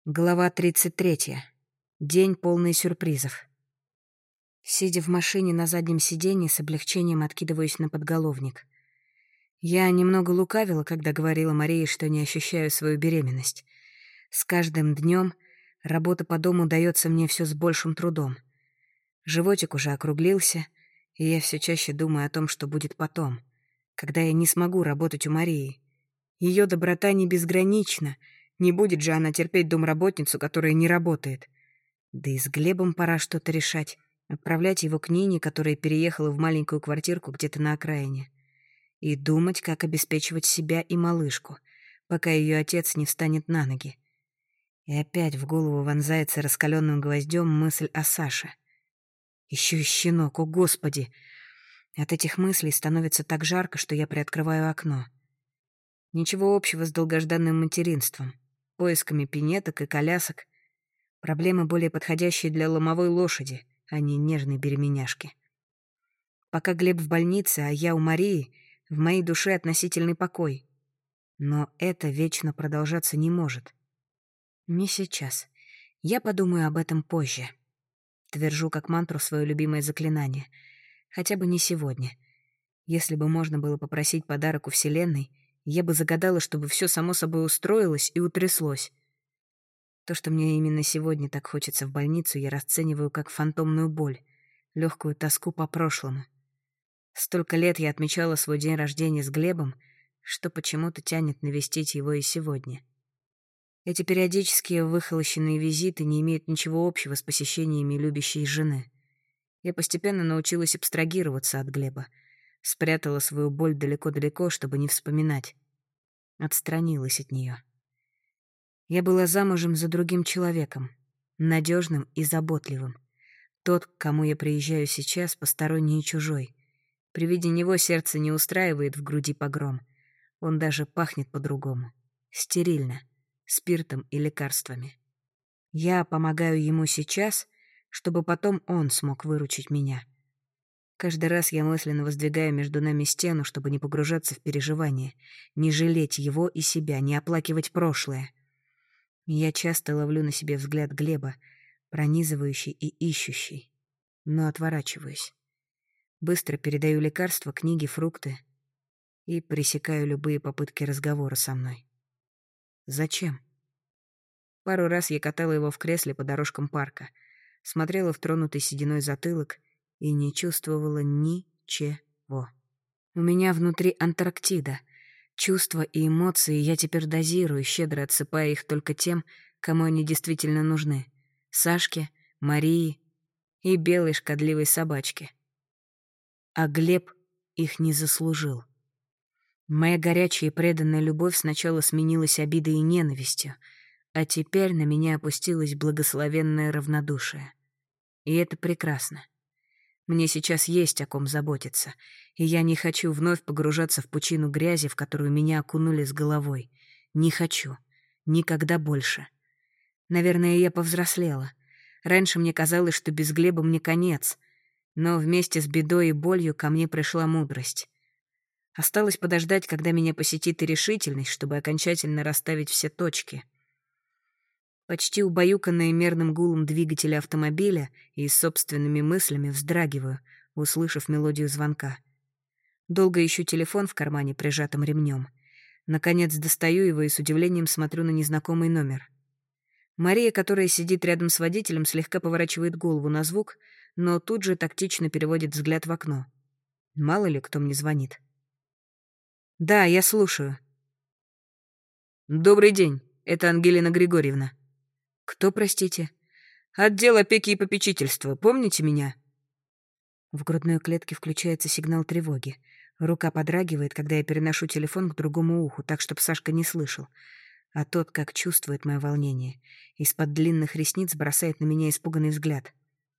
Глава 33. День, полный сюрпризов. Сидя в машине на заднем сиденье, с облегчением откидываюсь на подголовник. Я немного лукавила, когда говорила Марии, что не ощущаю свою беременность. С каждым днем работа по дому дается мне все с большим трудом. Животик уже округлился, и я все чаще думаю о том, что будет потом, когда я не смогу работать у Марии. Ее доброта не безгранична. Не будет же она терпеть домработницу, которая не работает. Да и с Глебом пора что-то решать. Отправлять его к Нине, которая переехала в маленькую квартирку где-то на окраине. И думать, как обеспечивать себя и малышку, пока ее отец не встанет на ноги. И опять в голову вонзается раскаленным гвоздем мысль о Саше. Еще и щенок, о господи! От этих мыслей становится так жарко, что я приоткрываю окно. Ничего общего с долгожданным материнством, поисками пинеток и колясок. Проблемы более подходящие для ломовой лошади, а не нежной беременяшки. Пока Глеб в больнице, а я у Марии, в моей душе относительный покой. Но это вечно продолжаться не может. Не сейчас. Я подумаю об этом позже. Твержу как мантру свое любимое заклинание. Хотя бы не сегодня. Если бы можно было попросить подарок у Вселенной, я бы загадала, чтобы все само собой устроилось и утряслось. То, что мне именно сегодня так хочется в больницу, я расцениваю как фантомную боль, легкую тоску по прошлому. Столько лет я отмечала свой день рождения с Глебом, что почему-то тянет навестить его и сегодня. Эти периодические выхолощенные визиты не имеют ничего общего с посещениями любящей жены. Я постепенно научилась абстрагироваться от Глеба, спрятала свою боль далеко-далеко, чтобы не вспоминать. Отстранилась от нее. Я была замужем за другим человеком, надежным и заботливым. Тот, к кому я приезжаю сейчас, посторонний и чужой. При виде него сердце не устраивает в груди погром. Он даже пахнет по-другому. Стерильно, спиртом и лекарствами. Я помогаю ему сейчас, чтобы потом он смог выручить меня. Каждый раз я мысленно воздвигаю между нами стену, чтобы не погружаться в переживания, не жалеть его и себя, не оплакивать прошлое. Я часто ловлю на себе взгляд Глеба, пронизывающий и ищущий, но отворачиваюсь. Быстро передаю лекарства, книги, фрукты и пресекаю любые попытки разговора со мной. Зачем? Пару раз я катала его в кресле по дорожкам парка, смотрела в тронутый сединой затылок и не чувствовала ничего. У меня внутри Антарктида. Чувства и эмоции я теперь дозирую, щедро отсыпая их только тем, кому они действительно нужны. Сашке, Марии и белой шкодливой собачке. А Глеб их не заслужил. Моя горячая и преданная любовь сначала сменилась обидой и ненавистью, а теперь на меня опустилось благословенное равнодушие. И это прекрасно. Мне сейчас есть о ком заботиться, и я не хочу вновь погружаться в пучину грязи, в которую меня окунули с головой. Не хочу. Никогда больше. Наверное, я повзрослела. Раньше мне казалось, что без Глеба мне конец, но вместе с бедой и болью ко мне пришла мудрость. Осталось подождать, когда меня посетит и решительность, чтобы окончательно расставить все точки. Почти убаюканная мерным гулом двигателя автомобиля и собственными мыслями вздрагиваю, услышав мелодию звонка. Долго ищу телефон в кармане, прижатым ремнем. Наконец достаю его и с удивлением смотрю на незнакомый номер. Мария, которая сидит рядом с водителем, слегка поворачивает голову на звук, но тут же тактично переводит взгляд в окно. Мало ли кто мне звонит. «Да, я слушаю». «Добрый день, это Ангелина Григорьевна». «Кто, простите?» «Отдел опеки и попечительства. Помните меня?» В грудной клетке включается сигнал тревоги. Рука подрагивает, когда я переношу телефон к другому уху, так, чтобы Сашка не слышал. А тот, как чувствует мое волнение, из-под длинных ресниц бросает на меня испуганный взгляд.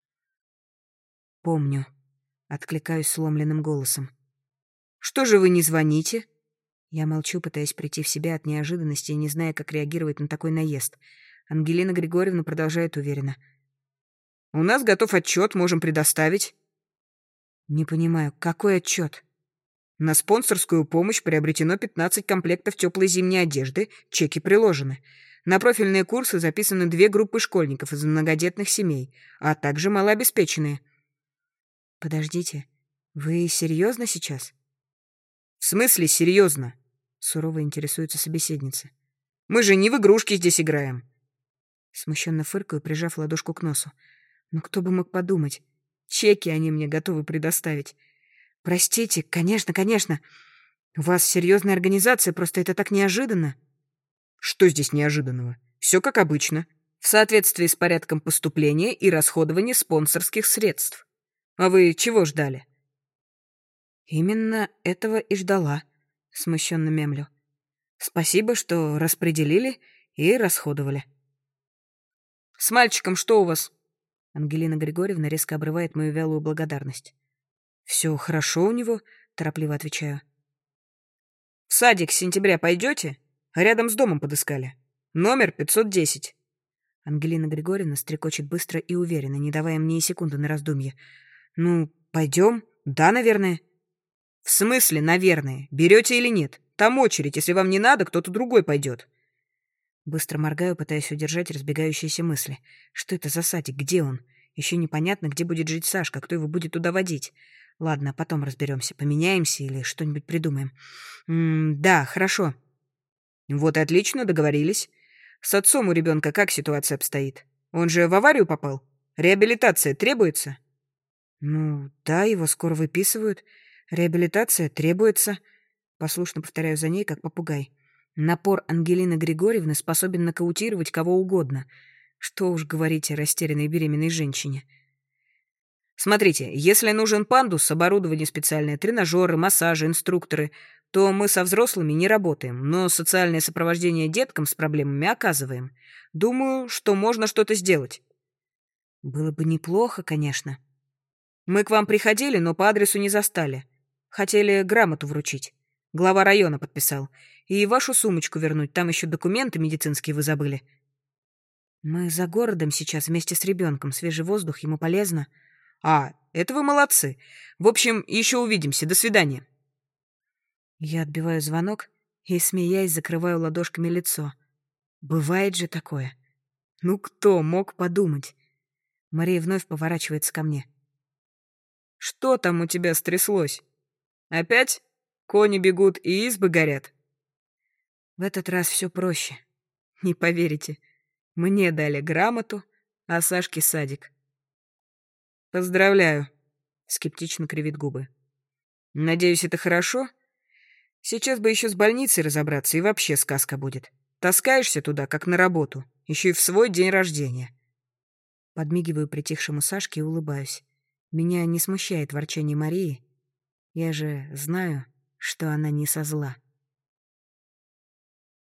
«Помню», — откликаюсь сломленным голосом. «Что же вы не звоните?» Я молчу, пытаясь прийти в себя от неожиданности и не зная, как реагировать на такой наезд. Ангелина Григорьевна продолжает уверенно. «У нас готов отчет, можем предоставить». «Не понимаю, какой отчет?» «На спонсорскую помощь приобретено 15 комплектов теплой зимней одежды, чеки приложены. На профильные курсы записаны 2 группы школьников из многодетных семей, а также малообеспеченные. Подождите, вы серьезно сейчас? В смысле серьезно? Сурово интересуется собеседница. Мы же не в игрушки здесь играем. Смущенно фыркаю, прижав ладошку к носу. Но кто бы мог подумать? Чеки они мне готовы предоставить. Простите, конечно, конечно. У вас серьезная организация, просто это так неожиданно. Что здесь неожиданного? Все как обычно. В соответствии с порядком поступления и расходования спонсорских средств. А вы чего ждали? Именно этого и ждала, смущенно мямлю. Спасибо, что распределили и расходовали. С мальчиком что у вас? Ангелина Григорьевна резко обрывает мою вялую благодарность. Все хорошо у него, торопливо отвечаю. В садик с сентября пойдете? Рядом с домом подыскали. Номер 510. Ангелина Григорьевна стрекочет быстро и уверенно, не давая мне и секунды на раздумье. Ну, пойдем? Да, наверное. В смысле, наверное? Берете или нет? Там очередь, если вам не надо, кто-то другой пойдет. Быстро моргаю, пытаясь удержать разбегающиеся мысли. Что это за садик? Где он? Еще непонятно, где будет жить Сашка, кто его будет туда водить. Ладно, потом разберемся, поменяемся или что-нибудь придумаем. Да, хорошо. Вот и отлично, договорились. С отцом у ребенка как ситуация обстоит? Он же в аварию попал? Реабилитация требуется? Ну, да, его скоро выписывают. Реабилитация требуется. Послушно повторяю за ней, как попугай. Напор Ангелины Григорьевны способен нокаутировать кого угодно. Что уж говорить о растерянной беременной женщине. Смотрите, если нужен пандус, оборудование специальное, тренажеры, массажи, инструкторы, то мы со взрослыми не работаем, но социальное сопровождение деткам с проблемами оказываем. Думаю, что можно что-то сделать. Было бы неплохо, конечно. Мы к вам приходили, но по адресу не застали. Хотели грамоту вручить. Глава района подписал. И вашу сумочку вернуть, там еще документы медицинские вы забыли. Мы за городом сейчас вместе с ребенком, свежий воздух, ему полезно. Это вы молодцы. В общем, еще увидимся. До свидания. Я отбиваю звонок и, смеясь, закрываю ладошками лицо. Бывает же такое. Ну кто мог подумать? Мария вновь поворачивается ко мне. Что там у тебя стряслось? Опять? Кони бегут и избы горят? В этот раз все проще. Не поверите, мне дали грамоту, а Сашке садик. Поздравляю, скептично кривит губы. Надеюсь, это хорошо? Сейчас бы еще с больницей разобраться, и вообще сказка будет. Таскаешься туда, как на работу, еще и в свой день рождения. Подмигиваю притихшему Сашке и улыбаюсь. Меня не смущает ворчание Марии. Я же знаю, что она не со зла.